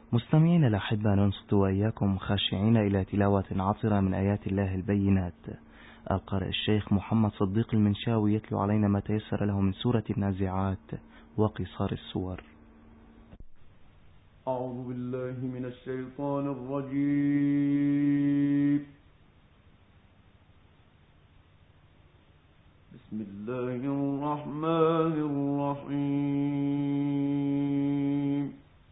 مستمعين الأحبة، ننصت وإياكم خاشعين إلى تلاوة عطرة من آيات الله البينات. القارئ الشيخ محمد صديق المنشاوي يتلو علينا ما تيسر له من سورة النازعات وقصار السور. أعوذ بالله من الشيطان الرجيم. بسم الله الرحمن الرحيم.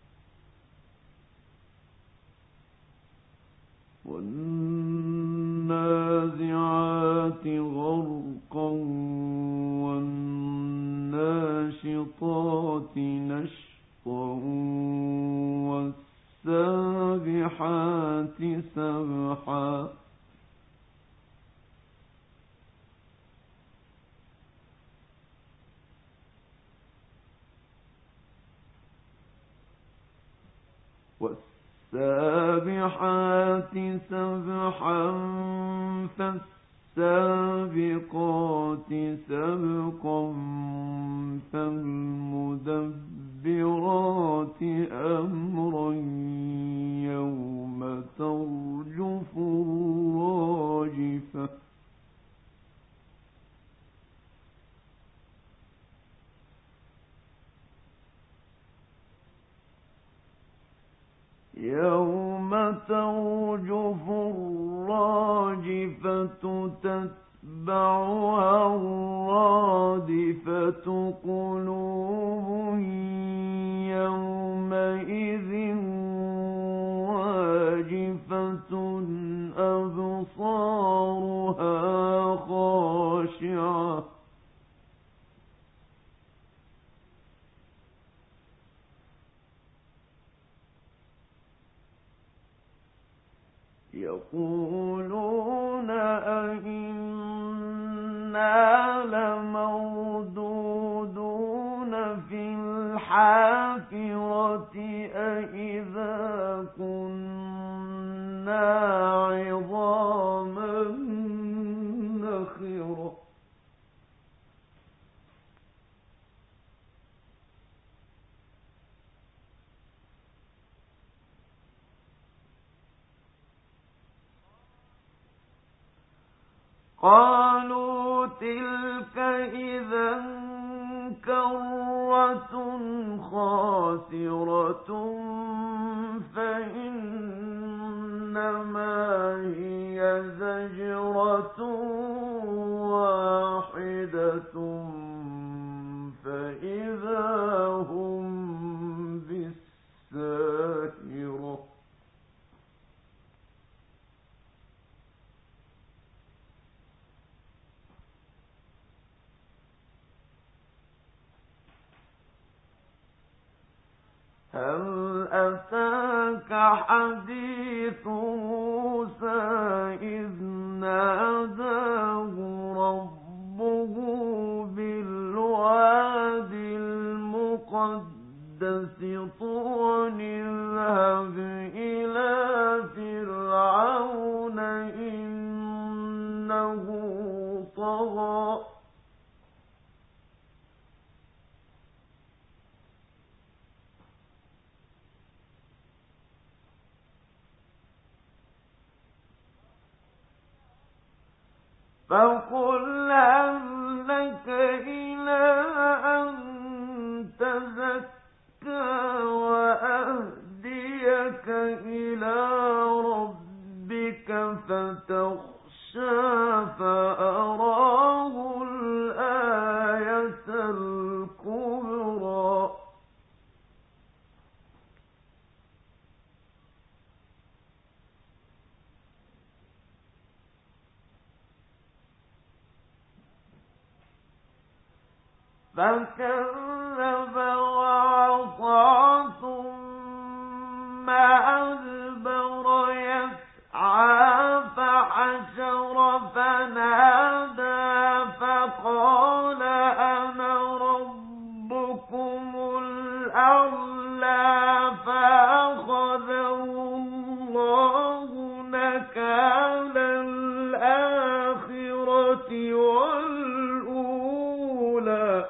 والنازعات غرقا والناشطات نشطا والسابحات سبحا والسابحات سبحا فالسابقات سبقا فالمدبرات أمرا يوم ترجف الراجفة يوم ترجف الراجفة تتبعها الرادفة قلوب يومئذ واجفة أبصارها خاشعة يقولون أئنا لمردودون في الحافرة أئذا كنا عظاما نخرة قالوا تلك إذا كرة خاسرة فإنما هي زجرة واحدة فإذا هم بالساهرة هل أتاك حديث موسى إذ ناداه ربه بالواد المقدس طوى اذهب إلى فرعون إنه طغى فقل هل لك إلى أن تزكى وأهديك إلى ربك فتخشى فأراه الآية الكبرى فكذب وعصى ثم أدبر يسعى فحشر فنادى فقال أنا ربكم الأعلى فأخذه الله نكال الآخرة والأولى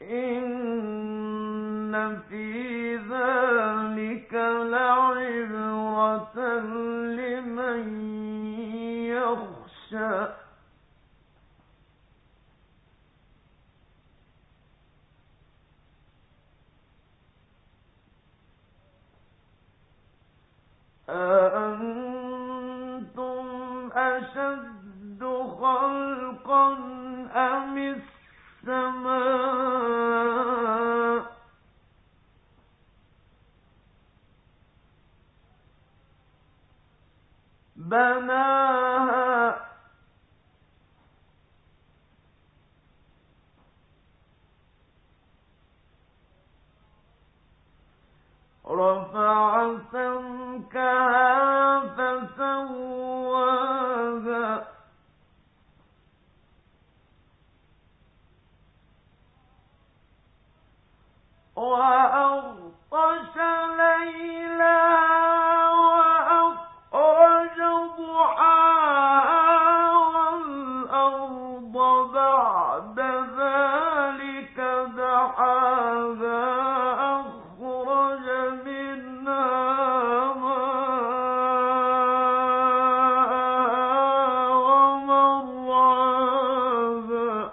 إن في ذلك لعبرة لمن يخشى أأنتم أشد خلقا أم السماء بناها رفع سمكها فسواها وأغطش ليلها وأخرج ضحاها والأرض بعد ذلك دحاها أخرج منها ماءها ومرعاها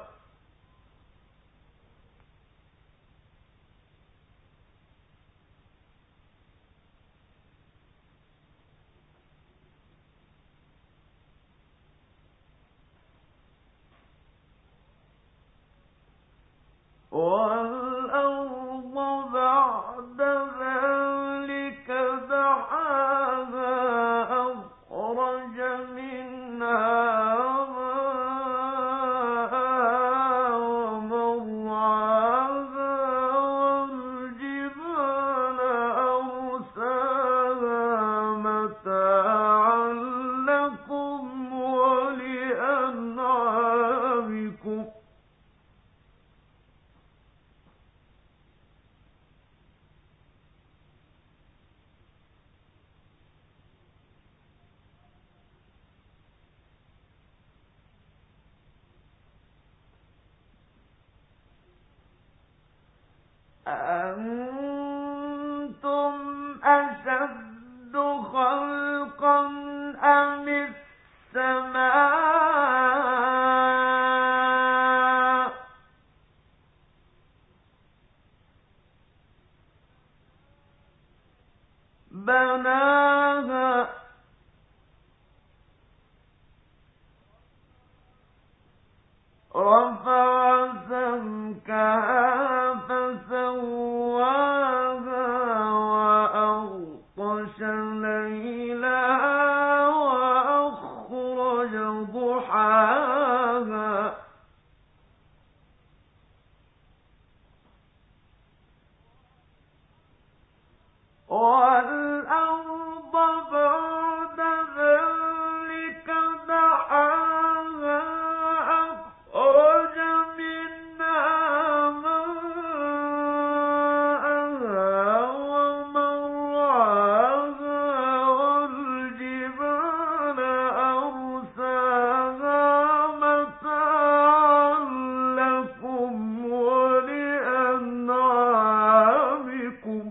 والأرض بعد ذلك دحاها أخرج منها ماءها ومرعاها والجبال أرساها متاعا لكم ولأنعامكم أأنتم أشد خلقا أم السماء بناها رفع سمكها فسواها وأغطش ليلها وأخرج ضحاها والأرض بعد ذلك دحاها أخرج منها ماءها ومرعاها والجبال أرساها متاعا لكم ولأنعامكم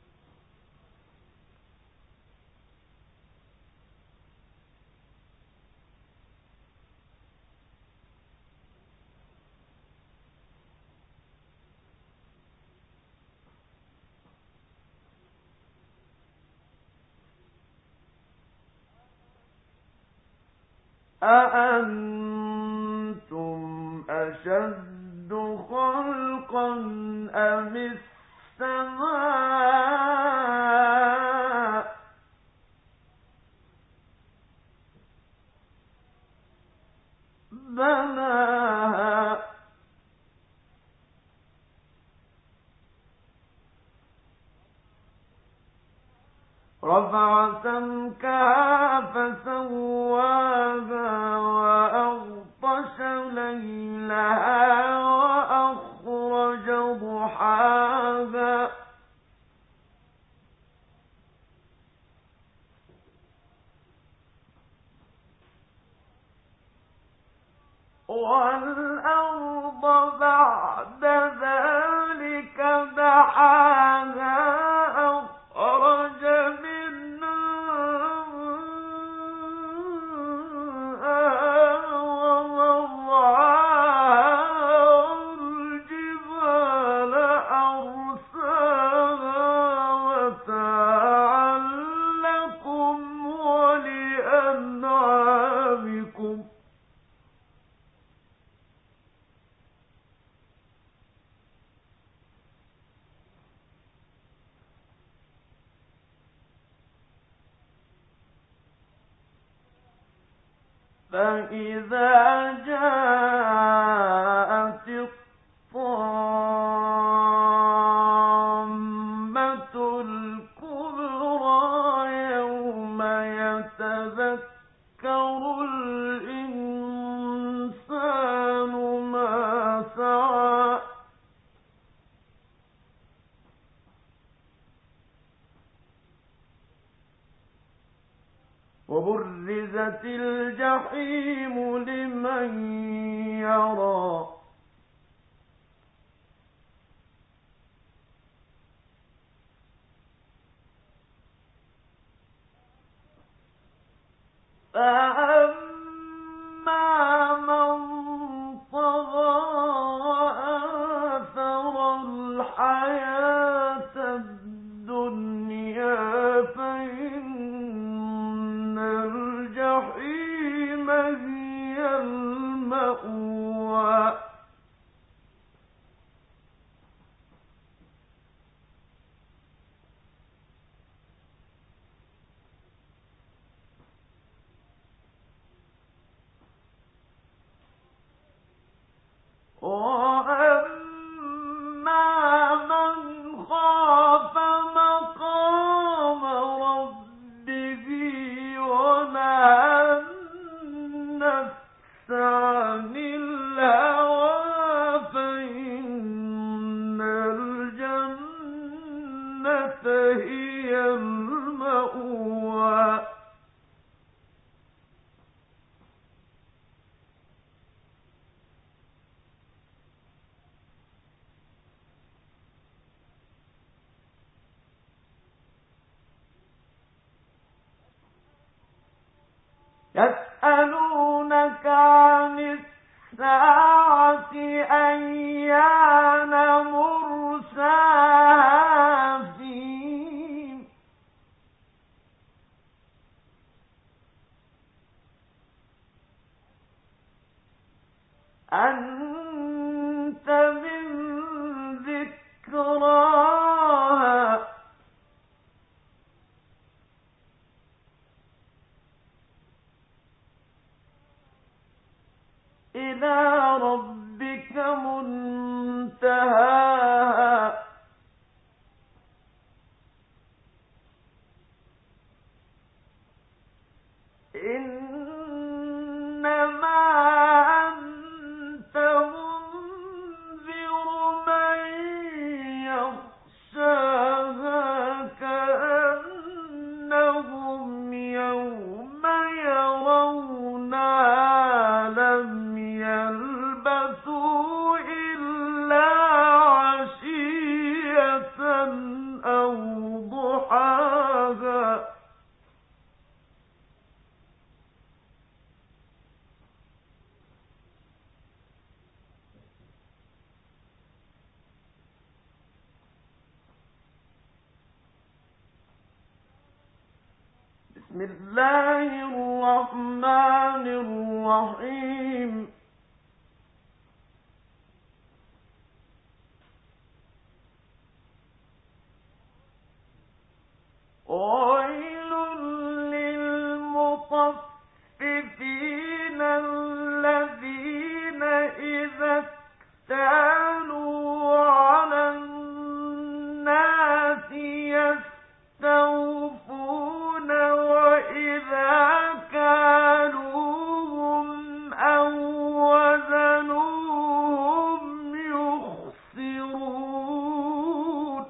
أأنتم أشد خلقا أم السماء بناها رفع سمكها فسواها وأغطش ليلها وأخرج ضحاها والأرض بعد ذلك فإذا جاءت الطامة الكبرى يوم يتذكر الإنسان ما سعى وبرزت الجحيم لمن يرى فأما من طغى وآثر الحياة الدنيا فإن الجحيم هي المأوى وأما من خاف مقام ربه ونهى النفس عن الهوى فإن الجنة هي المأوى يسألونك عن الساعة أيان مرساها فيم أنت من ذكراها إلى ربك منتهاها إنما أنت منذر من يخشاها كأنهم يوم يرونها لم يلبثوا إلا عشية أو ضحاها بسم الله الرحمن الرحيم ويل للمطففين الذين إذا اكتالوا على الناس يستوفون وإذا كالوهم أو وزنوهم يخسرون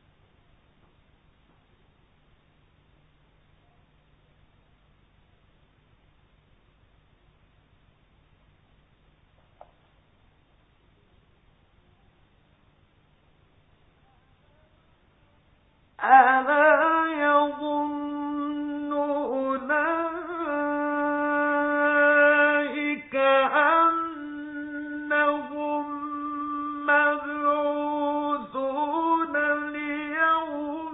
ألا يظن أولئك أنهم مبعوثون ليوم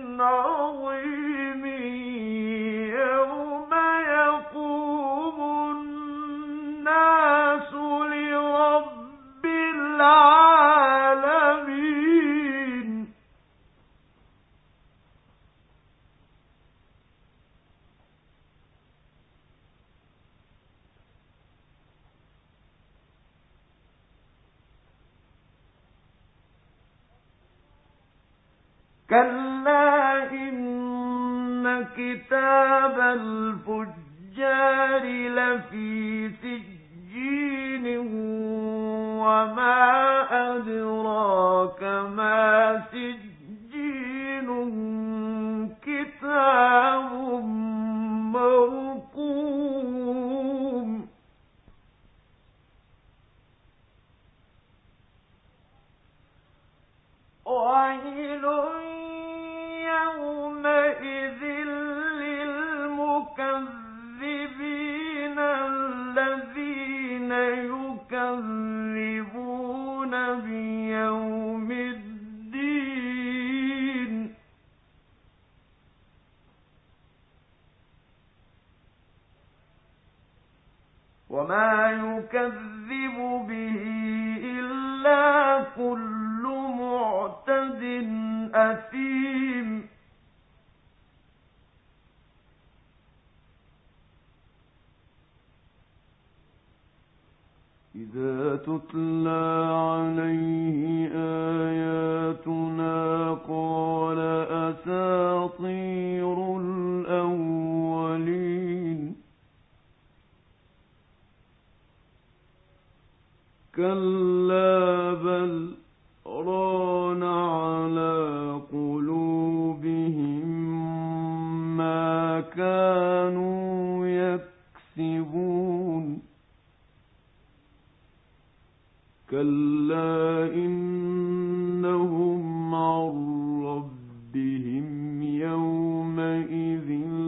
عظيم يوم يقوم الناس لرب العالمين كلا إن كتاب الفجار لفي سجين وما أدراك ما سجين كتاب مرقوم ويل يومئذ للمكذبين الذين يكذبون بيوم الدين وما يكذب به إلا كل معتد أثيم إذا تتلى عليه آياتنا قال أساطير الأولين كلا بل ران على قلوبهم ما كانوا يكسبون كلا إنهم عن ربهم يومئذ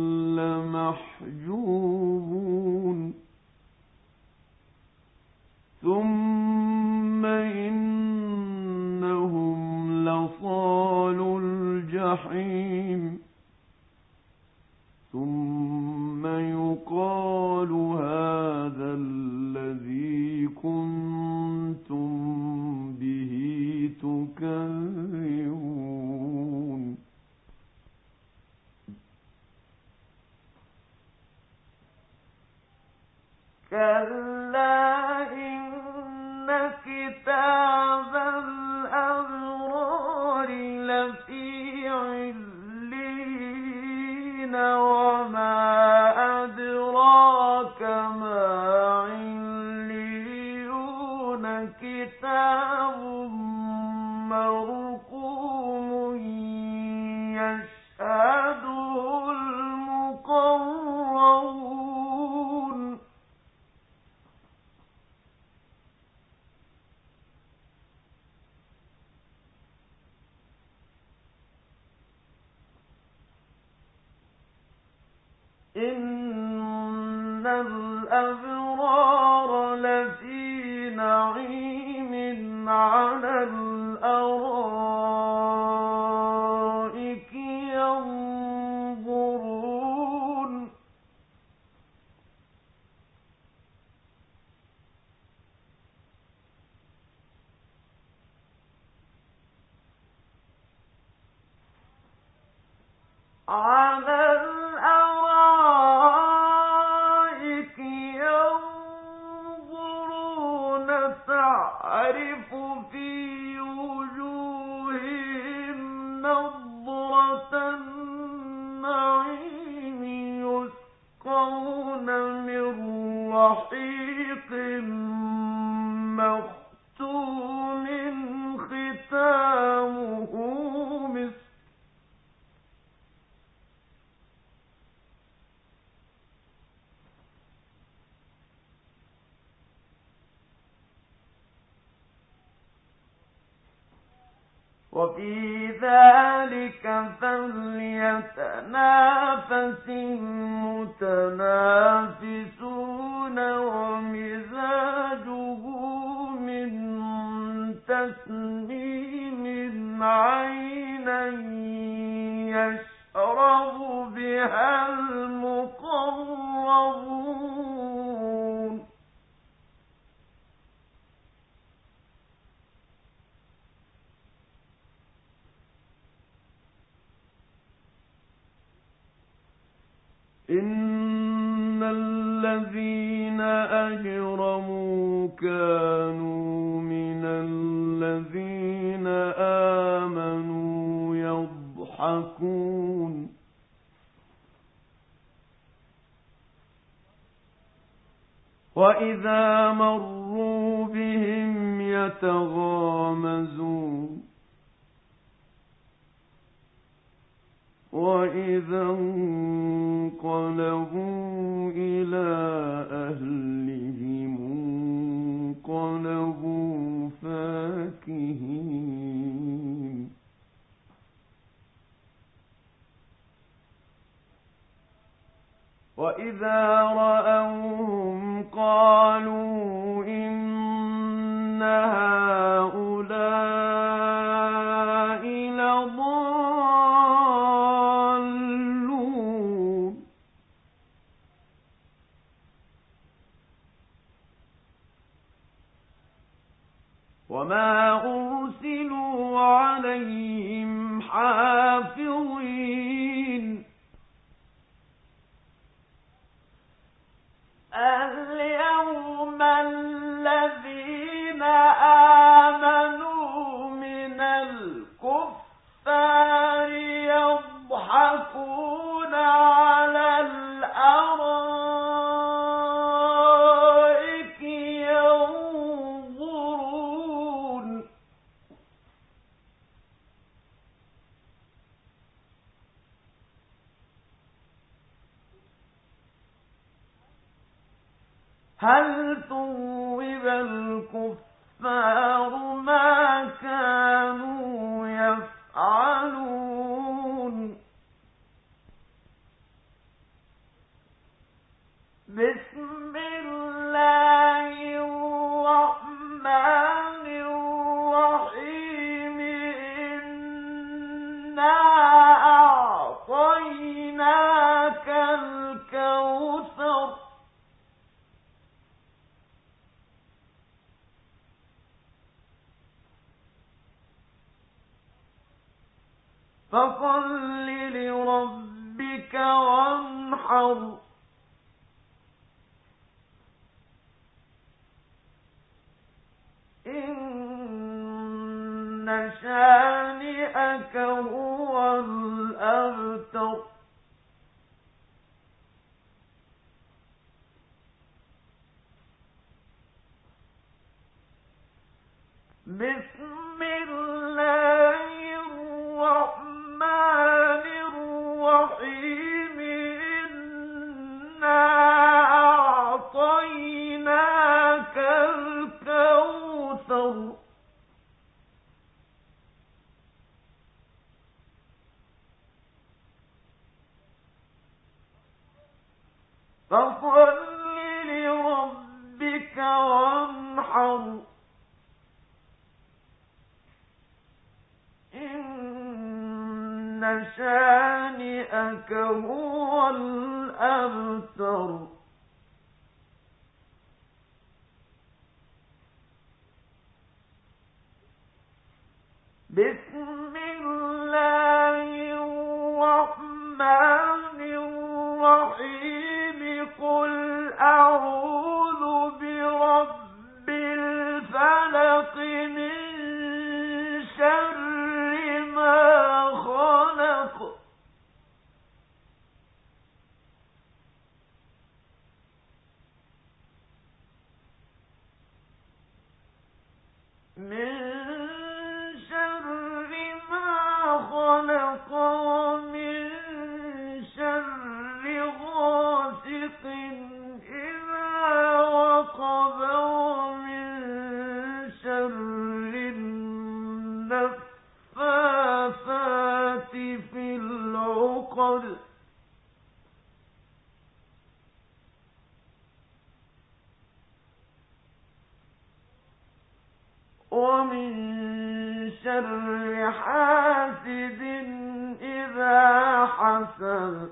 لمحجوبون ثم إنهم لصالو الجحيم ثم يقال هذا الذي كنتم به تكذبون كلا إن كتاب الأبرار لفي عليين وما أدراك ما عليون كتاب مرقوم يشهده المقربون إن الأبرار لفي نعيم على الأرائك ينظرون على الأرائك ينظرون تعرف في وجوههم نضرة النعيم يسقون من رحيق مختوم ختامه مسك وفي ذلك فليتنافس المتنافسون ومزاجه من تسنيم عينا يشرب بها المقربون إن الذين أجرموا كانوا من الذين آمنوا يضحكون يضحكون وإذا مروا بهم يتغامزون وإذا انقلبوا إلى أهلهم انقلبوا فاكهين وإذا رأوهم قالوا إن هؤلاء لضالون وما أرسلوا عليهم حافظين اليوم الذين آمنوا من الكفار يضحكون على الأرائك ينظرون هل ثوب الكفار ما كانوا يفعلون بسم الله الرحمن الرحيم إنا أعطيناك الكوثر فصل لربك وانحر إن شانئك هو الأبتر بسم الله الرحمن الرحيم إنا أعطيناك الكوثر فصل لربك وانحر إن شانئك هو الأبتر بسم الله الرحمن الرحيم قل أعوذ برب الفلق من شر ما خلق من شر ما خلق ومن شر غاسق إذا وقب ومن شر النفاثات في العقد ومن شر حاسد إذا حسد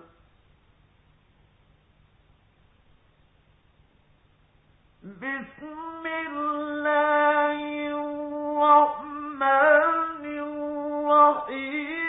بسم الله الرحمن الرحيم